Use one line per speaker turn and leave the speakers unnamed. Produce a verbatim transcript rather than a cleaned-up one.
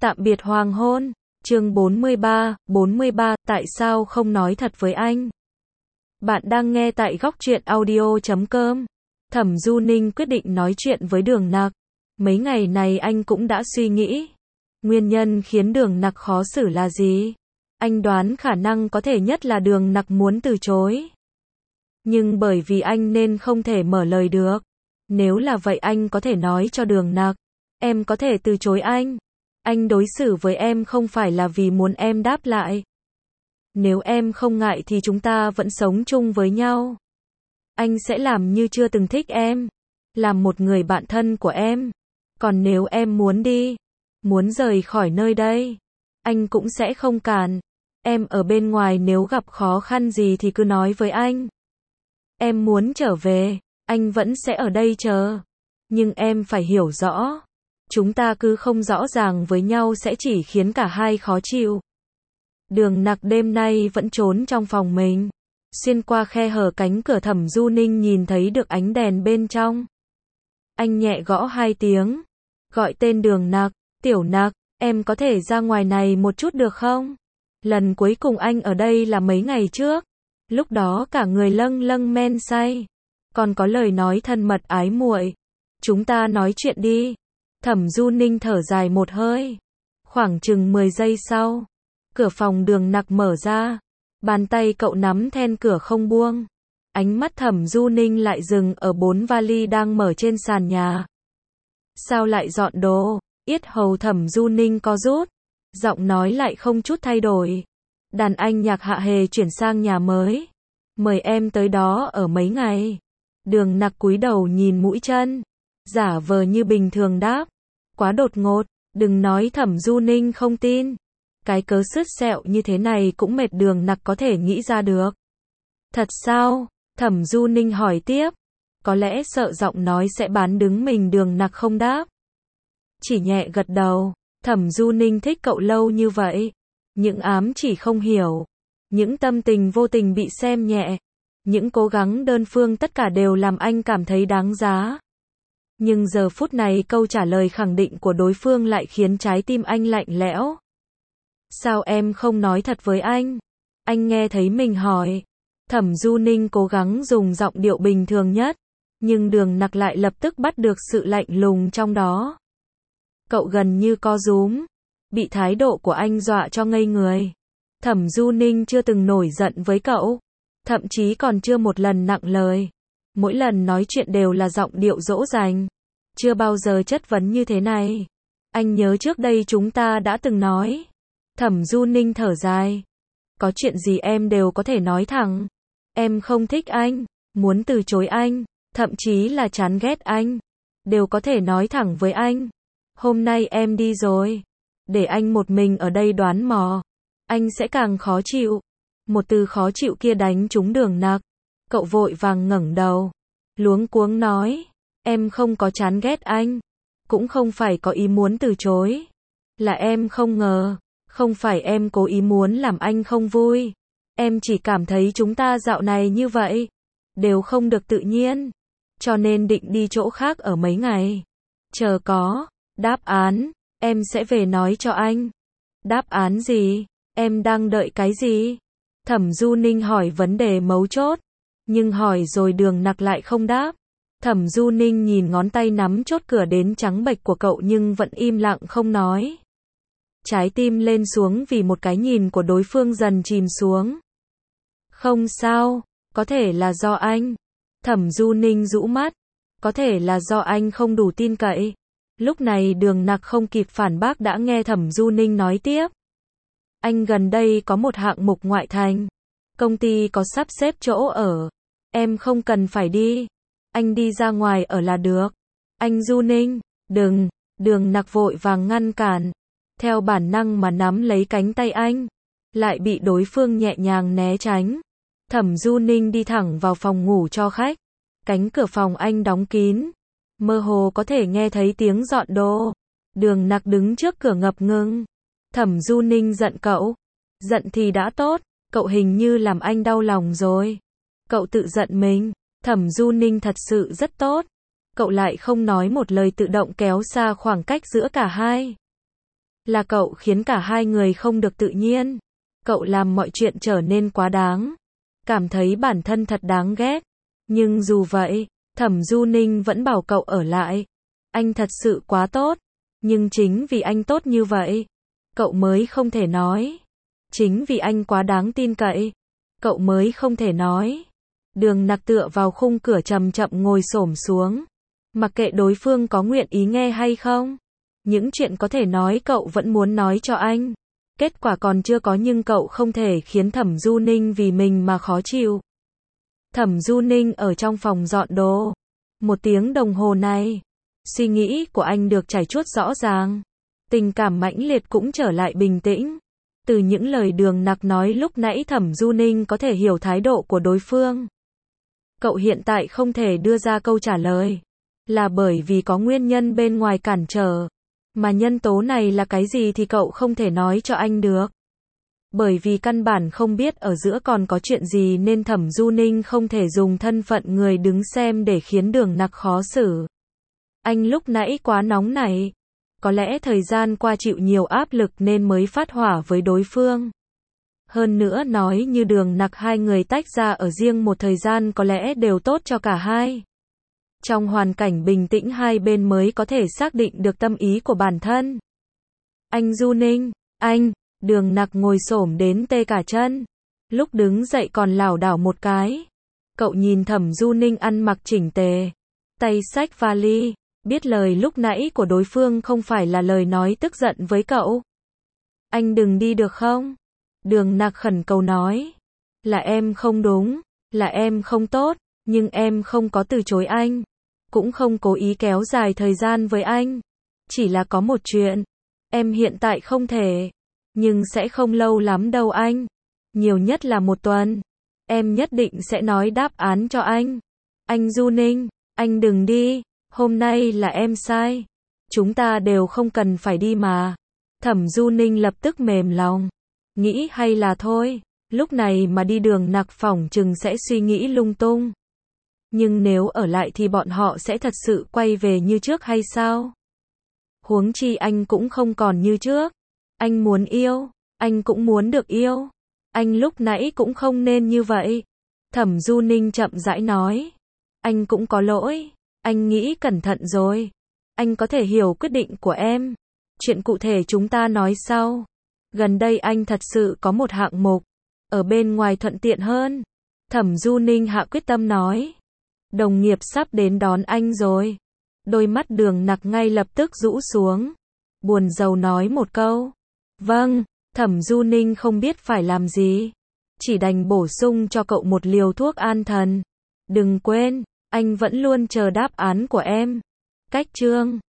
Tạm biệt hoàng hôn. Chương bốn mươi ba, bốn mươi ba, tại sao không nói thật với anh? Bạn đang nghe tại góc truyện audio chấm com. Thẩm Du Ninh quyết định nói chuyện với Đường Nặc. Mấy ngày này anh cũng đã suy nghĩ. Nguyên nhân khiến Đường Nặc khó xử là gì? Anh đoán khả năng có thể nhất là Đường Nặc muốn từ chối. Nhưng bởi vì anh nên không thể mở lời được. Nếu là vậy anh có thể nói cho Đường Nặc. Em có thể từ chối anh. Anh đối xử với em không phải là vì muốn em đáp lại. Nếu em không ngại thì chúng ta vẫn sống chung với nhau. Anh sẽ làm như chưa từng thích em. Làm một người bạn thân của em. Còn nếu em muốn đi, muốn rời khỏi nơi đây, anh cũng sẽ không cản. Em ở bên ngoài nếu gặp khó khăn gì thì cứ nói với anh. Em muốn trở về, anh vẫn sẽ ở đây chờ. Nhưng em phải hiểu rõ. Chúng ta cứ không rõ ràng với nhau sẽ chỉ khiến cả hai khó chịu. Đường Nặc đêm nay vẫn trốn trong phòng mình. Xuyên qua khe hở cánh cửa Thẩm Du Ninh nhìn thấy được ánh đèn bên trong. Anh nhẹ gõ hai tiếng. Gọi tên Đường Nặc. Tiểu Nặc, em có thể ra ngoài này một chút được không? Lần cuối cùng anh ở đây là mấy ngày trước. Lúc đó cả người lâng lâng men say. Còn có lời nói thân mật ái muội. Chúng ta nói chuyện đi. Thẩm Du Ninh thở dài một hơi. Khoảng chừng mười giây sau, cửa phòng Đường Nặc mở ra. Bàn tay cậu nắm then cửa không buông. Ánh mắt Thẩm Du Ninh lại dừng ở bốn vali đang mở trên sàn nhà. Sao lại dọn đồ? Yết hầu Thẩm Du Ninh co rút. Giọng nói lại không chút thay đổi. Đàn anh Nhạc Hạ Hề chuyển sang nhà mới. Mời em tới đó ở mấy ngày. Đường Nặc cúi đầu nhìn mũi chân. Giả vờ như bình thường đáp. Quá đột ngột, đừng nói Thẩm Du Ninh không tin. Cái cớ sứt sẹo như thế này cũng mệt Đường Nặc có thể nghĩ ra được. Thật sao? Thẩm Du Ninh hỏi tiếp. Có lẽ sợ giọng nói sẽ bán đứng mình Đường Nặc không đáp. Chỉ nhẹ gật đầu. Thẩm Du Ninh thích cậu lâu như vậy. Những ám chỉ không hiểu. Những tâm tình vô tình bị xem nhẹ. Những cố gắng đơn phương tất cả đều làm anh cảm thấy đáng giá. Nhưng giờ phút này câu trả lời khẳng định của đối phương lại khiến trái tim anh lạnh lẽo. Sao em không nói thật với anh? Anh nghe thấy mình hỏi. Thẩm Du Ninh cố gắng dùng giọng điệu bình thường nhất. Nhưng Đường Nặc lại lập tức bắt được sự lạnh lùng trong đó. Cậu gần như co rúm. Bị thái độ của anh dọa cho ngây người. Thẩm Du Ninh chưa từng nổi giận với cậu. Thậm chí còn chưa một lần nặng lời. Mỗi lần nói chuyện đều là giọng điệu dỗ dành. Chưa bao giờ chất vấn như thế này. Anh nhớ trước đây chúng ta đã từng nói. Thẩm Du Ninh thở dài. Có chuyện gì em đều có thể nói thẳng. Em không thích anh, muốn từ chối anh, thậm chí là chán ghét anh. Đều có thể nói thẳng với anh. Hôm nay em đi rồi. Để anh một mình ở đây đoán mò. Anh sẽ càng khó chịu. Một từ khó chịu kia đánh trúng Đường Nặc. Cậu vội vàng ngẩng đầu. Luống cuống nói. Em không có chán ghét anh. Cũng không phải có ý muốn từ chối. Là em không ngờ. Không phải em cố ý muốn làm anh không vui. Em chỉ cảm thấy chúng ta dạo này như vậy. Đều không được tự nhiên. Cho nên định đi chỗ khác ở mấy ngày. Chờ có đáp án. Em sẽ về nói cho anh. Đáp án gì? Em đang đợi cái gì? Thẩm Du Ninh hỏi vấn đề mấu chốt. Nhưng hỏi rồi Đường Nặc lại không đáp. Thẩm Du Ninh nhìn ngón tay nắm chốt cửa đến trắng bệch của cậu nhưng vẫn im lặng không nói. Trái tim lên xuống vì một cái nhìn của đối phương dần chìm xuống. Không sao, có thể là do anh. Thẩm Du Ninh rũ mắt. Có thể là do anh không đủ tin cậy. Lúc này Đường Nặc không kịp phản bác đã nghe Thẩm Du Ninh nói tiếp. Anh gần đây có một hạng mục ngoại thành. Công ty có sắp xếp chỗ ở. Em không cần phải đi. Anh đi ra ngoài ở là được. Anh Du Ninh, đừng. Đường Nặc vội vàng ngăn cản. Theo bản năng mà nắm lấy cánh tay anh. Lại bị đối phương nhẹ nhàng né tránh. Thẩm Du Ninh đi thẳng vào phòng ngủ cho khách. Cánh cửa phòng anh đóng kín. Mơ hồ có thể nghe thấy tiếng dọn đồ. Đường Nặc đứng trước cửa ngập ngừng. Thẩm Du Ninh giận cậu. Giận thì đã tốt. Cậu hình như làm anh đau lòng rồi. Cậu tự giận mình. Thẩm Du Ninh thật sự rất tốt. Cậu lại không nói một lời tự động kéo xa khoảng cách giữa cả hai. Là cậu khiến cả hai người không được tự nhiên. Cậu làm mọi chuyện trở nên quá đáng. Cảm thấy bản thân thật đáng ghét. Nhưng dù vậy, Thẩm Du Ninh vẫn bảo cậu ở lại. Anh thật sự quá tốt. Nhưng chính vì anh tốt như vậy, cậu mới không thể nói. Chính vì anh quá đáng tin cậy, cậu mới không thể nói. Đường Nặc tựa vào khung cửa chậm chậm ngồi xổm xuống. Mặc kệ đối phương có nguyện ý nghe hay không. Những chuyện có thể nói cậu vẫn muốn nói cho anh. Kết quả còn chưa có nhưng cậu không thể khiến Thẩm Du Ninh vì mình mà khó chịu. Thẩm Du Ninh ở trong phòng dọn đồ. Một tiếng đồng hồ này, suy nghĩ của anh được trải chuốt rõ ràng. Tình cảm mãnh liệt cũng trở lại bình tĩnh. Từ những lời Đường Nặc nói lúc nãy Thẩm Du Ninh có thể hiểu thái độ của đối phương. Cậu hiện tại không thể đưa ra câu trả lời. Là bởi vì có nguyên nhân bên ngoài cản trở. Mà nhân tố này là cái gì thì cậu không thể nói cho anh được. Bởi vì căn bản không biết ở giữa còn có chuyện gì nên Thẩm Du Ninh không thể dùng thân phận người đứng xem để khiến Đường Nặc khó xử. Anh lúc nãy quá nóng nảy. Có lẽ thời gian qua chịu nhiều áp lực nên mới phát hỏa với đối phương. Hơn nữa nói như Đường Nặc hai người tách ra ở riêng một thời gian có lẽ đều tốt cho cả hai. Trong hoàn cảnh bình tĩnh hai bên mới có thể xác định được tâm ý của bản thân. Anh Du Ninh, anh, Đường Nặc ngồi xổm đến tê cả chân. Lúc đứng dậy còn lảo đảo một cái. Cậu nhìn Thẩm Du Ninh ăn mặc chỉnh tề. Tay xách vali. Biết lời lúc nãy của đối phương không phải là lời nói tức giận với cậu. Anh đừng đi được không? Đường Nặc khẩn cầu nói. Là em không đúng. Là em không tốt. Nhưng em không có từ chối anh. Cũng không cố ý kéo dài thời gian với anh. Chỉ là có một chuyện. Em hiện tại không thể. Nhưng sẽ không lâu lắm đâu anh. Nhiều nhất là một tuần. Em nhất định sẽ nói đáp án cho anh. Anh Du Ninh, anh đừng đi. Hôm nay là em sai. Chúng ta đều không cần phải đi mà. Thẩm Du Ninh lập tức mềm lòng. Nghĩ hay là thôi. Lúc này mà đi Đường Nặc phỏng chừng sẽ suy nghĩ lung tung. Nhưng nếu ở lại thì bọn họ sẽ thật sự quay về như trước hay sao? Huống chi anh cũng không còn như trước. Anh muốn yêu. Anh cũng muốn được yêu. Anh lúc nãy cũng không nên như vậy. Thẩm Du Ninh chậm rãi nói. Anh cũng có lỗi. Anh nghĩ cẩn thận rồi. Anh có thể hiểu quyết định của em. Chuyện cụ thể chúng ta nói sau. Gần đây anh thật sự có một hạng mục. Ở bên ngoài thuận tiện hơn. Thẩm Du Ninh hạ quyết tâm nói. Đồng nghiệp sắp đến đón anh rồi. Đôi mắt Đường Nặc ngay lập tức rũ xuống. Buồn rầu nói một câu. Vâng, Thẩm Du Ninh không biết phải làm gì. Chỉ đành bổ sung cho cậu một liều thuốc an thần. Đừng quên, anh vẫn luôn chờ đáp án của em. Cách chương